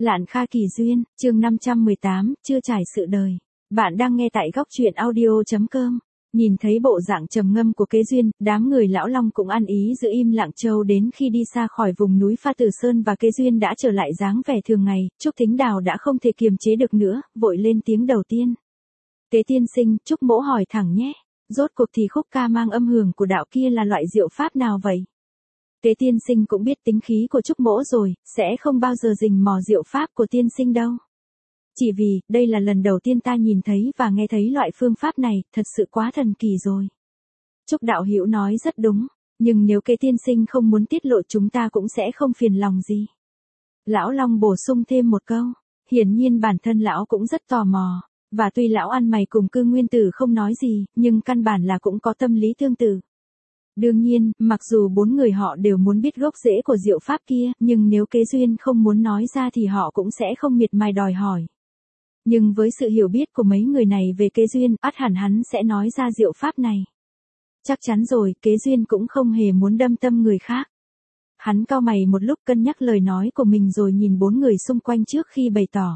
Lạn Kha Kỳ Duyên, chương 518, chưa trải sự đời. Bạn đang nghe tại góc truyện audio.com. Nhìn thấy bộ dạng trầm ngâm của Kế Duyên, đám người lão long cũng ăn ý giữ im lặng châu đến khi đi xa khỏi vùng núi Pha Tử Sơn và Kế Duyên đã trở lại dáng vẻ thường ngày, Trúc Thính Đào đã không thể kiềm chế được nữa, vội lên tiếng đầu tiên. Kế tiên sinh, Trúc mỗ hỏi thẳng nhé, rốt cuộc thì khúc ca mang âm hưởng của đạo kia là loại diệu pháp nào vậy? Kế tiên sinh cũng biết tính khí của Trúc mỗ rồi, sẽ không bao giờ rình mò diệu pháp của tiên sinh đâu. Chỉ vì, đây là lần đầu tiên ta nhìn thấy và nghe thấy loại phương pháp này, thật sự quá thần kỳ rồi. Trúc đạo hữu nói rất đúng, nhưng nếu Kế tiên sinh không muốn tiết lộ chúng ta cũng sẽ không phiền lòng gì. Lão Long bổ sung thêm một câu, hiển nhiên bản thân lão cũng rất tò mò, và tuy lão ăn mày cùng Cư Nguyên Tử không nói gì, nhưng căn bản là cũng có tâm lý tương tự. Đương nhiên, mặc dù bốn người họ đều muốn biết gốc rễ của diệu pháp kia, nhưng nếu Kế Duyên không muốn nói ra thì họ cũng sẽ không miệt mài đòi hỏi. Nhưng với sự hiểu biết của mấy người này về Kế Duyên, ắt hẳn hắn sẽ nói ra diệu pháp này. Chắc chắn rồi, Kế Duyên cũng không hề muốn đâm tâm người khác. Hắn cau mày một lúc cân nhắc lời nói của mình rồi nhìn bốn người xung quanh trước khi bày tỏ.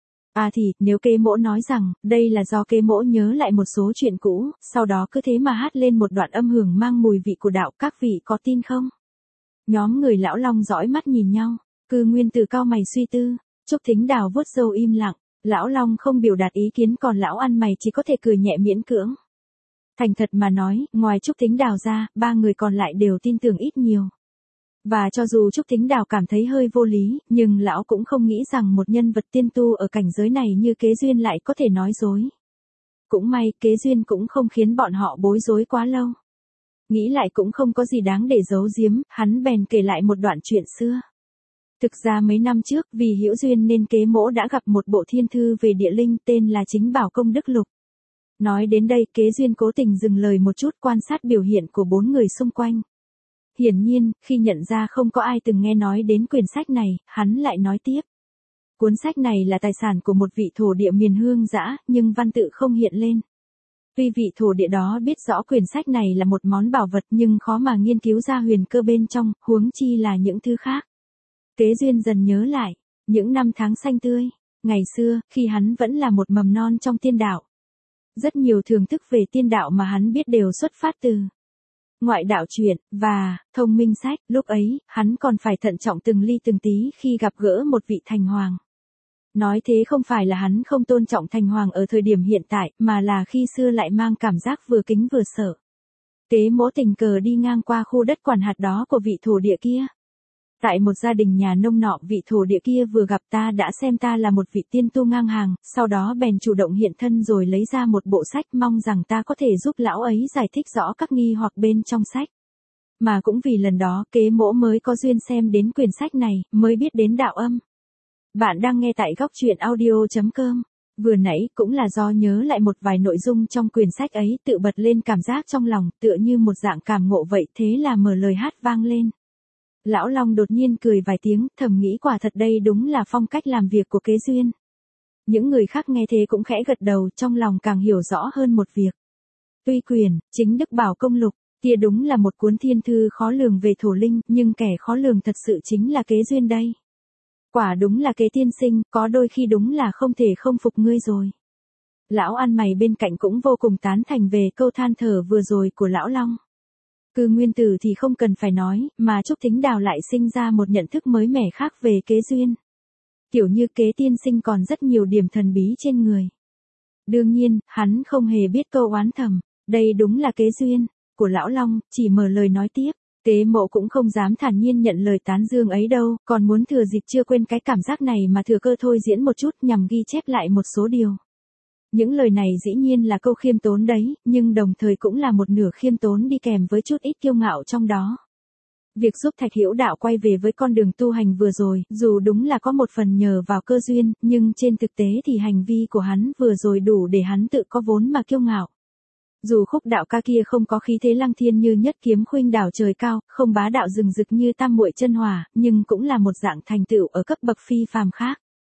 À thì, nếu Kế mỗ nói rằng, đây là do Kế mỗ nhớ lại một số chuyện cũ, sau đó cứ thế mà hát lên một đoạn âm hưởng mang mùi vị của đạo, các vị có tin không? Nhóm người lão long dõi mắt nhìn nhau, Cư Nguyên Tử cau mày suy tư, Trúc Thính Đào vuốt râu im lặng, lão long không biểu đạt ý kiến còn lão ăn mày chỉ có thể cười nhẹ miễn cưỡng. Thành thật mà nói, ngoài Trúc Thính Đào ra, ba người còn lại đều tin tưởng ít nhiều. Và cho dù Trúc Thính Đào cảm thấy hơi vô lý, nhưng lão cũng không nghĩ rằng một nhân vật tiên tu ở cảnh giới này như Kế Duyên lại có thể nói dối. Cũng may, Kế Duyên cũng không khiến bọn họ bối rối quá lâu. Nghĩ lại cũng không có gì đáng để giấu giếm, hắn bèn kể lại một đoạn chuyện xưa. Thực ra mấy năm trước, vì hữu duyên nên Kế mỗ đã gặp một bộ thiên thư về địa linh tên là Chính Bảo Công Đức Lục. Nói đến đây, Kế Duyên cố tình dừng lời một chút quan sát biểu hiện của bốn người xung quanh. Hiển nhiên, khi nhận ra không có ai từng nghe nói đến quyển sách này, hắn lại nói tiếp. Cuốn sách này là tài sản của một vị thổ địa miền Hương Dã, nhưng văn tự không hiện lên. Tuy vị thổ địa đó biết rõ quyển sách này là một món bảo vật nhưng khó mà nghiên cứu ra huyền cơ bên trong, huống chi là những thứ khác. Kế Duyên dần nhớ lại, những năm tháng xanh tươi, ngày xưa, khi hắn vẫn là một mầm non trong tiên đạo. Rất nhiều thưởng thức về tiên đạo mà hắn biết đều xuất phát từ ngoại đạo truyện, và thông minh sách, lúc ấy, hắn còn phải thận trọng từng ly từng tí khi gặp gỡ một vị thành hoàng. Nói thế không phải là hắn không tôn trọng thành hoàng ở thời điểm hiện tại, mà là khi xưa lại mang cảm giác vừa kính vừa sợ. Kế mỗ tình cờ đi ngang qua khu đất quản hạt đó của vị thổ địa kia. Tại một gia đình nhà nông nọ, vị thổ địa kia vừa gặp ta đã xem ta là một vị tiên tu ngang hàng, sau đó bèn chủ động hiện thân rồi lấy ra một bộ sách mong rằng ta có thể giúp lão ấy giải thích rõ các nghi hoặc bên trong sách. Mà cũng vì lần đó, Kế mỗ mới có duyên xem đến quyển sách này, mới biết đến đạo âm. Bạn đang nghe tại góc truyện audio.com. Vừa nãy cũng là do nhớ lại một vài nội dung trong quyển sách ấy, tự bật lên cảm giác trong lòng, tựa như một dạng cảm ngộ vậy, thế là mở lời hát vang lên. Lão Long đột nhiên cười vài tiếng, thầm nghĩ quả thật đây đúng là phong cách làm việc của Kế Duyên. Những người khác nghe thế cũng khẽ gật đầu, trong lòng càng hiểu rõ hơn một việc. Tuy quyển Chính Đức Bảo Công Lục kia đúng là một cuốn thiên thư khó lường về thổ linh, nhưng kẻ khó lường thật sự chính là Kế Duyên đây. Quả đúng là Kế tiên sinh, có đôi khi đúng là không thể không phục ngươi rồi. Lão ăn mày bên cạnh cũng vô cùng tán thành về câu than thở vừa rồi của lão Long. Cư Nguyên Tử thì không cần phải nói, mà Trúc Thính Đào lại sinh ra một nhận thức mới mẻ khác về Kế Duyên. Kiểu như Kế tiên sinh còn rất nhiều điểm thần bí trên người. Đương nhiên, hắn không hề biết câu oán thầm, đây đúng là Kế Duyên, của lão Long, chỉ mở lời nói tiếp. Kế mộ cũng không dám thản nhiên nhận lời tán dương ấy đâu, còn muốn thừa dịp chưa quên cái cảm giác này mà thừa cơ thôi diễn một chút nhằm ghi chép lại một số điều. Những lời này dĩ nhiên là câu khiêm tốn đấy, nhưng đồng thời cũng là một nửa khiêm tốn đi kèm với chút ít kiêu ngạo trong đó. Việc giúp Thạch Hữu Đạo quay về với con đường tu hành vừa rồi, dù đúng là có một phần nhờ vào cơ duyên, nhưng trên thực tế thì hành vi của hắn vừa rồi đủ để hắn tự có vốn mà kiêu ngạo. Dù khúc đạo ca kia không có khí thế lăng thiên như Nhất Kiếm Khuynh đảo trời cao, không bá đạo rừng rực như Tam Muội Chân Hỏa, nhưng cũng là một dạng thành tựu ở cấp bậc phi phàm khác.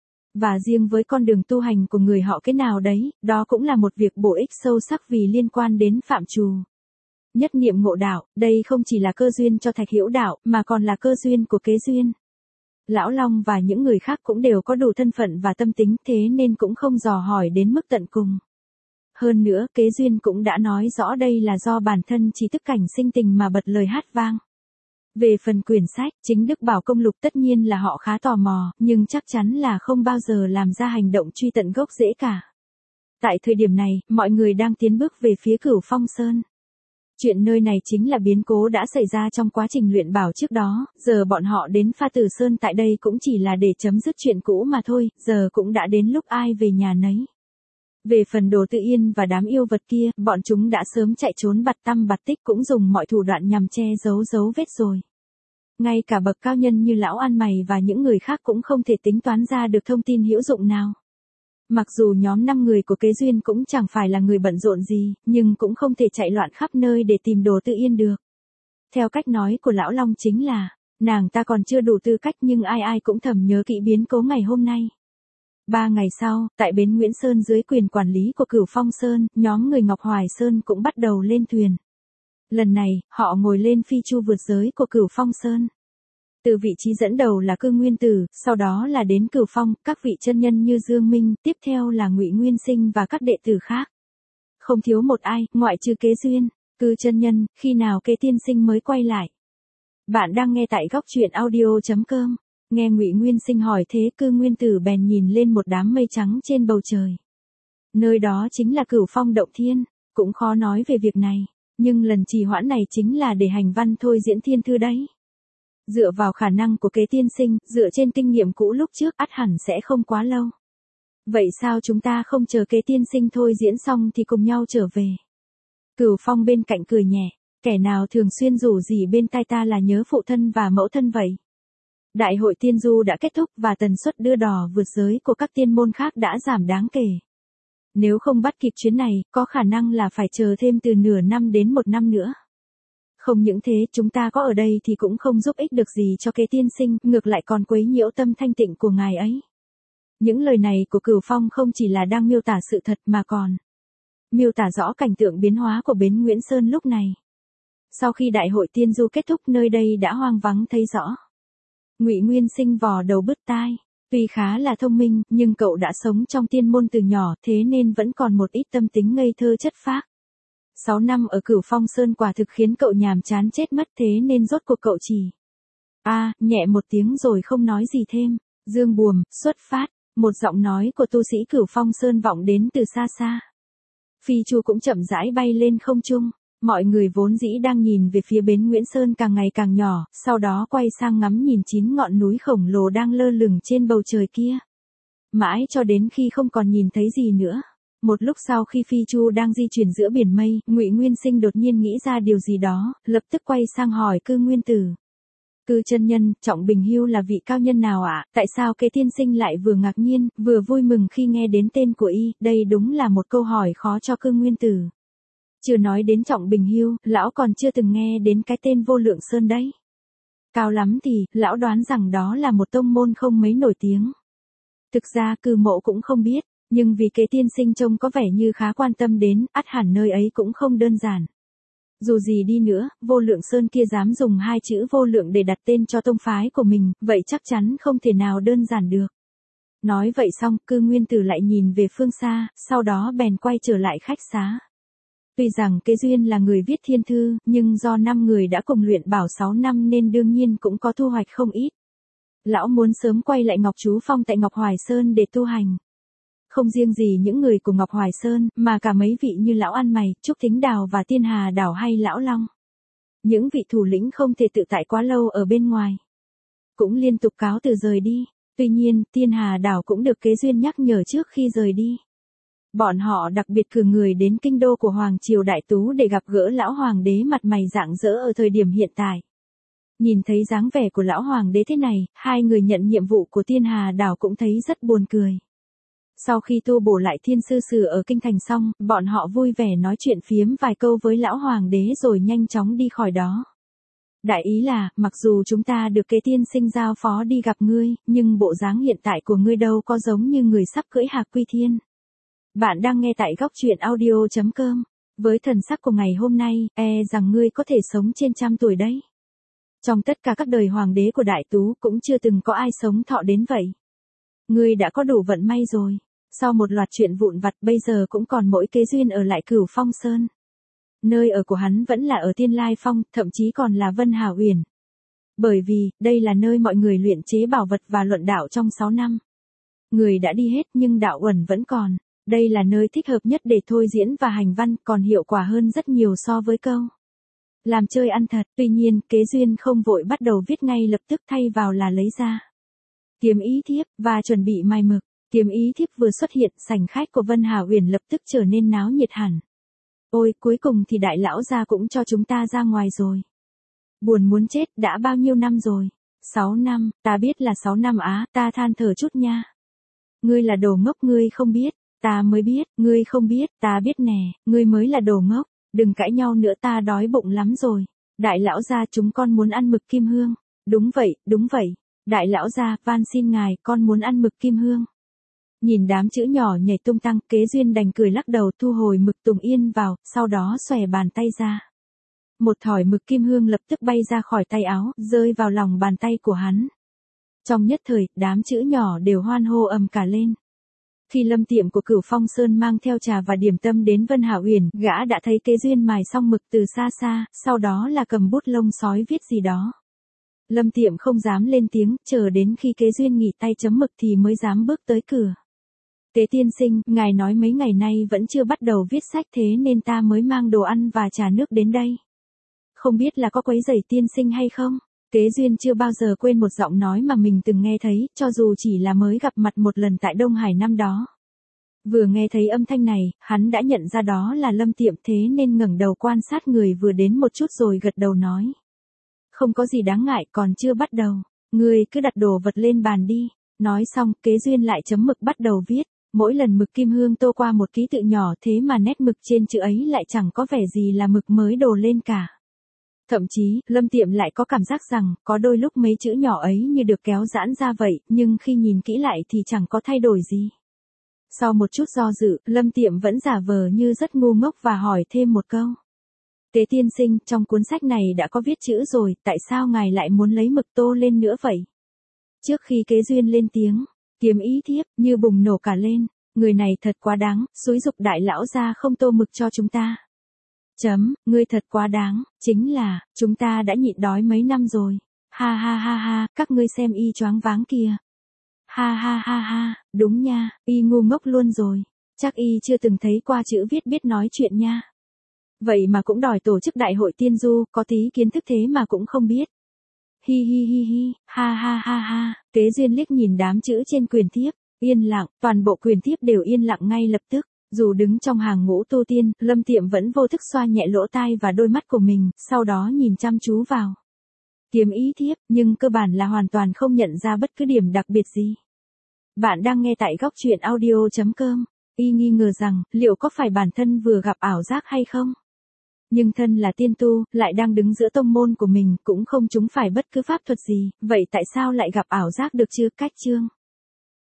Và riêng với con đường tu hành của người họ cái nào đấy, đó cũng là một việc bổ ích sâu sắc vì liên quan đến phạm trù. Nhất niệm ngộ đạo, đây không chỉ là cơ duyên cho Thạch Hữu Đạo, mà còn là cơ duyên của Kế Duyên. Lão Long và những người khác cũng đều có đủ thân phận và tâm tính, thế nên cũng không dò hỏi đến mức tận cùng. Hơn nữa, Kế Duyên cũng đã nói rõ đây là do bản thân chỉ tức cảnh sinh tình mà bật lời hát vang. Về phần quyển sách, chính Đức Bảo Công Lục tất nhiên là họ khá tò mò, nhưng chắc chắn là không bao giờ làm ra hành động truy tận gốc rễ cả. Tại thời điểm này, mọi người đang tiến bước về phía Cửu Phong Sơn. Chuyện nơi này chính là biến cố đã xảy ra trong quá trình luyện bảo trước đó, giờ bọn họ đến Pha Tử Sơn tại đây cũng chỉ là để chấm dứt chuyện cũ mà thôi, giờ cũng đã đến lúc ai về nhà nấy. Về phần Đồ Tự Yên và đám yêu vật kia, bọn chúng đã sớm chạy trốn bặt tăm bặt tích, cũng dùng mọi thủ đoạn nhằm che giấu dấu vết rồi. Ngay cả bậc cao nhân như Lão Ăn Mày và những người khác cũng không thể tính toán ra được thông tin hữu dụng nào. Mặc dù nhóm 5 người của Kế Duyên cũng chẳng phải là người bận rộn gì, nhưng cũng không thể chạy loạn khắp nơi để tìm Đồ Tự Yên được. Theo cách nói của Lão Long chính là, nàng ta còn chưa đủ tư cách nhưng ai ai cũng thầm nhớ kỹ biến cố ngày hôm nay. 3 ngày sau, tại bến Nguyễn Sơn dưới quyền quản lý của Cửu Phong Sơn, nhóm người Ngọc Hoài Sơn cũng bắt đầu lên thuyền. Lần này, họ ngồi lên phi chu vượt giới của Cửu Phong Sơn. Từ vị trí dẫn đầu là Cư Nguyên Tử, sau đó là đến Cửu Phong, các vị chân nhân như Dương Minh, tiếp theo là Ngụy Nguyên Sinh và các đệ tử khác. Không thiếu một ai, ngoại trừ Kế Duyên. Cư chân nhân, khi nào Kế tiên sinh mới quay lại? Bạn đang nghe tại góc truyện audio.com. Nghe Ngụy Nguyên Sinh hỏi thế, Cư Nguyên Tử bèn nhìn lên một đám mây trắng trên bầu trời. Nơi đó chính là Cửu Phong Động Thiên, cũng khó nói về việc này, nhưng lần trì hoãn này chính là để hành văn thôi diễn thiên thư đấy. Dựa vào khả năng của Kế tiên sinh, dựa trên kinh nghiệm cũ lúc trước, ắt hẳn sẽ không quá lâu. Vậy sao chúng ta không chờ Kế tiên sinh thôi diễn xong thì cùng nhau trở về? Cửu Phong bên cạnh cười nhẹ, kẻ nào thường xuyên rủ rỉ bên tai ta là nhớ phụ thân và mẫu thân vậy. Đại hội tiên du đã kết thúc và tần suất đưa đò vượt giới của các tiên môn khác đã giảm đáng kể. Nếu không bắt kịp chuyến này, có khả năng là phải chờ thêm từ nửa năm đến 1 năm nữa. Không những thế, chúng ta có ở đây thì cũng không giúp ích được gì cho Kế tiên sinh, ngược lại còn quấy nhiễu tâm thanh tịnh của ngài ấy. Những lời này của Cửu Phong không chỉ là đang miêu tả sự thật mà còn miêu tả rõ cảnh tượng biến hóa của bến Nguyễn Sơn lúc này. Sau khi đại hội tiên du kết thúc, nơi đây đã hoang vắng thấy rõ. Ngụy Nguyên Sinh vò đầu bứt tai, tuy khá là thông minh, nhưng cậu đã sống trong tiên môn từ nhỏ, thế nên vẫn còn một ít tâm tính ngây thơ chất phác. 6 năm ở Cửu Phong Sơn quả thực khiến cậu nhàm chán chết mất, thế nên rốt cuộc cậu chỉ nhẹ một tiếng rồi không nói gì thêm. Dương Buồm, xuất phát, một giọng nói của tu sĩ Cửu Phong Sơn vọng đến từ xa xa. Phi chu cũng chậm rãi bay lên không trung. Mọi người vốn dĩ đang nhìn về phía bến Nguyễn Sơn càng ngày càng nhỏ, sau đó quay sang ngắm nhìn 9 ngọn núi khổng lồ đang lơ lửng trên bầu trời kia. Mãi cho đến khi không còn nhìn thấy gì nữa. Một lúc sau khi phi chu đang di chuyển giữa biển mây, Ngụy Nguyên Sinh đột nhiên nghĩ ra điều gì đó, lập tức quay sang hỏi Cư Nguyên Tử. Cư chân nhân, Trọng Bình Hưu là vị cao nhân nào ạ? Tại sao Kế tiên sinh lại vừa ngạc nhiên, vừa vui mừng khi nghe đến tên của y? Đây đúng là một câu hỏi khó cho Cư Nguyên Tử. Chưa nói đến Trọng Bình Hưu, lão còn chưa từng nghe đến cái tên Vô Lượng Sơn đấy. Cao lắm thì, lão đoán rằng đó là một tông môn không mấy nổi tiếng. Thực ra Cư Mộ cũng không biết, nhưng vì Kế tiên sinh trông có vẻ như khá quan tâm đến, ắt hẳn nơi ấy cũng không đơn giản. Dù gì đi nữa, Vô Lượng Sơn kia dám dùng 2 chữ vô lượng để đặt tên cho tông phái của mình, vậy chắc chắn không thể nào đơn giản được. Nói vậy xong, Cư Nguyên Tử lại nhìn về phương xa, sau đó bèn quay trở lại khách xá. Tuy rằng Kế Duyên là người viết thiên thư, nhưng do 5 người đã cùng luyện bảo 6 năm nên đương nhiên cũng có thu hoạch không ít. Lão muốn sớm quay lại Ngọc Chú Phong tại Ngọc Hoài Sơn để tu hành. Không riêng gì những người của Ngọc Hoài Sơn, mà cả mấy vị như Lão Ăn Mày, Trúc Thính Đào và Tiên Hà Đảo hay Lão Long. Những vị thủ lĩnh không thể tự tại quá lâu ở bên ngoài. Cũng liên tục cáo từ rời đi. Tuy nhiên, Tiên Hà Đảo cũng được Kế Duyên nhắc nhở trước khi rời đi. Bọn họ đặc biệt cử người đến kinh đô của Hoàng Triều Đại Tú để gặp gỡ Lão Hoàng đế mặt mày rạng rỡ ở thời điểm hiện tại. Nhìn thấy dáng vẻ của Lão Hoàng đế thế này, 2 người nhận nhiệm vụ của Tiên Hà Đảo cũng thấy rất buồn cười. Sau khi tu bổ lại Thiên Sư Sử ở kinh thành xong, bọn họ vui vẻ nói chuyện phiếm vài câu với Lão Hoàng đế rồi nhanh chóng đi khỏi đó. Đại ý là, mặc dù chúng ta được Kế tiên sinh giao phó đi gặp ngươi, nhưng bộ dáng hiện tại của ngươi đâu có giống như người sắp cưỡi hạc quy thiên. Bạn đang nghe tại góc truyện audio.com. Với thần sắc của ngày hôm nay, rằng ngươi có thể sống trên 100 tuổi đấy. Trong tất cả các đời hoàng đế của Đại Tú cũng chưa từng có ai sống thọ đến vậy. Ngươi đã có đủ vận may rồi. Sau một loạt chuyện vụn vặt bây giờ cũng còn mỗi Kế Duyên ở lại Cửu Phong Sơn. Nơi ở của hắn vẫn là ở Tiên Lai Phong, thậm chí còn là Vân Hà Uyển. Bởi vì, đây là nơi mọi người luyện chế bảo vật và luận đạo trong 6 năm. Người đã đi hết nhưng đạo uẩn vẫn còn. Đây là nơi thích hợp nhất để thôi diễn và hành văn, còn hiệu quả hơn rất nhiều so với câu làm chơi ăn thật. Tuy nhiên, Kế Duyên không vội bắt đầu viết ngay lập tức, thay vào là lấy ra kiếm ý thiếp và chuẩn bị mai mực. Kiếm ý thiếp vừa xuất hiện, sảnh khách của Vân Hà Uyển lập tức trở nên náo nhiệt hẳn. Ôi, cuối cùng thì đại lão gia cũng cho chúng ta ra ngoài rồi. Buồn muốn chết, đã bao nhiêu năm rồi? 6 năm, ta biết là 6 năm á, ta than thở chút nha. Ngươi là đồ ngốc, ngươi không biết, ta mới biết, ngươi không biết, ta biết nè, ngươi mới là đồ ngốc, đừng cãi nhau nữa, ta đói bụng lắm rồi. Đại lão gia, chúng con muốn ăn mực kim hương. Đúng vậy, đúng vậy. Đại lão gia, van xin ngài, con muốn ăn mực kim hương. Nhìn đám chữ nhỏ nhảy tung tăng, Kế Duyên đành cười lắc đầu, thu hồi mực tùng yên vào, sau đó xòe bàn tay ra. Một thỏi mực kim hương lập tức bay ra khỏi tay áo, rơi vào lòng bàn tay của hắn. Trong nhất thời, đám chữ nhỏ đều hoan hô ầm cả lên. Khi Lâm Tiệm của Cửu Phong Sơn mang theo trà và điểm tâm đến Vân Hà Uyển, gã đã thấy Kế Duyên mài xong mực từ xa xa, sau đó là cầm bút lông sói viết gì đó. Lâm Tiệm không dám lên tiếng, chờ đến khi Kế Duyên nghỉ tay chấm mực thì mới dám bước tới cửa. Kế tiên sinh, ngài nói mấy ngày nay vẫn chưa bắt đầu viết sách, thế nên ta mới mang đồ ăn và trà nước đến đây. Không biết là có quấy rầy tiên sinh hay không? Kế Duyên chưa bao giờ quên một giọng nói mà mình từng nghe thấy, cho dù chỉ là mới gặp mặt một lần tại Đông Hải năm đó. Vừa nghe thấy âm thanh này, hắn đã nhận ra đó là Lâm Tiệm, thế nên ngẩng đầu quan sát người vừa đến một chút rồi gật đầu nói. Không có gì đáng ngại, còn chưa bắt đầu. Ngươi cứ đặt đồ vật lên bàn đi. Nói xong, Kế Duyên lại chấm mực bắt đầu viết. Mỗi lần mực kim hương tô qua một ký tự nhỏ, thế mà nét mực trên chữ ấy lại chẳng có vẻ gì là mực mới đổ lên cả. Thậm chí, Lâm Tiệm lại có cảm giác rằng, có đôi lúc mấy chữ nhỏ ấy như được kéo giãn ra vậy, nhưng khi nhìn kỹ lại thì chẳng có thay đổi gì. Sau một chút do dự, Lâm Tiệm vẫn giả vờ như rất ngu ngốc và hỏi thêm một câu. Kế tiên sinh, trong cuốn sách này đã có viết chữ rồi, tại sao ngài lại muốn lấy mực tô lên nữa vậy? Trước khi Kế Duyên lên tiếng, kiếm ý thiếp như bùng nổ cả lên. Người này thật quá đáng, xúi giục đại lão gia không tô mực cho chúng ta. Ngươi thật quá đáng, chính là, chúng ta đã nhịn đói mấy năm rồi. Ha ha ha ha, các ngươi xem y choáng váng kìa. Ha ha ha ha, đúng nha, y ngu ngốc luôn rồi. Chắc y chưa từng thấy qua chữ viết biết nói chuyện nha. Vậy mà cũng đòi tổ chức đại hội tiên du, có tí kiến thức thế mà cũng không biết. Hi hi hi hi, ha ha ha ha, Kế Duyên liếc nhìn đám chữ trên quyền thiếp, yên lặng, toàn bộ quyền thiếp đều yên lặng ngay lập tức. Dù đứng trong hàng ngũ tu tiên, Lâm Tiệm vẫn vô thức xoa nhẹ lỗ tai và đôi mắt của mình, sau đó nhìn chăm chú vào kiếm ý thiếp, nhưng cơ bản là hoàn toàn không nhận ra bất cứ điểm đặc biệt gì. Bạn đang nghe tại góc truyện audio.com. Y nghi ngờ rằng, liệu có phải bản thân vừa gặp ảo giác hay không? Nhưng thân là tiên tu, lại đang đứng giữa tông môn của mình, cũng không trúng phải bất cứ pháp thuật gì, vậy tại sao lại gặp ảo giác được chưa? Cách chương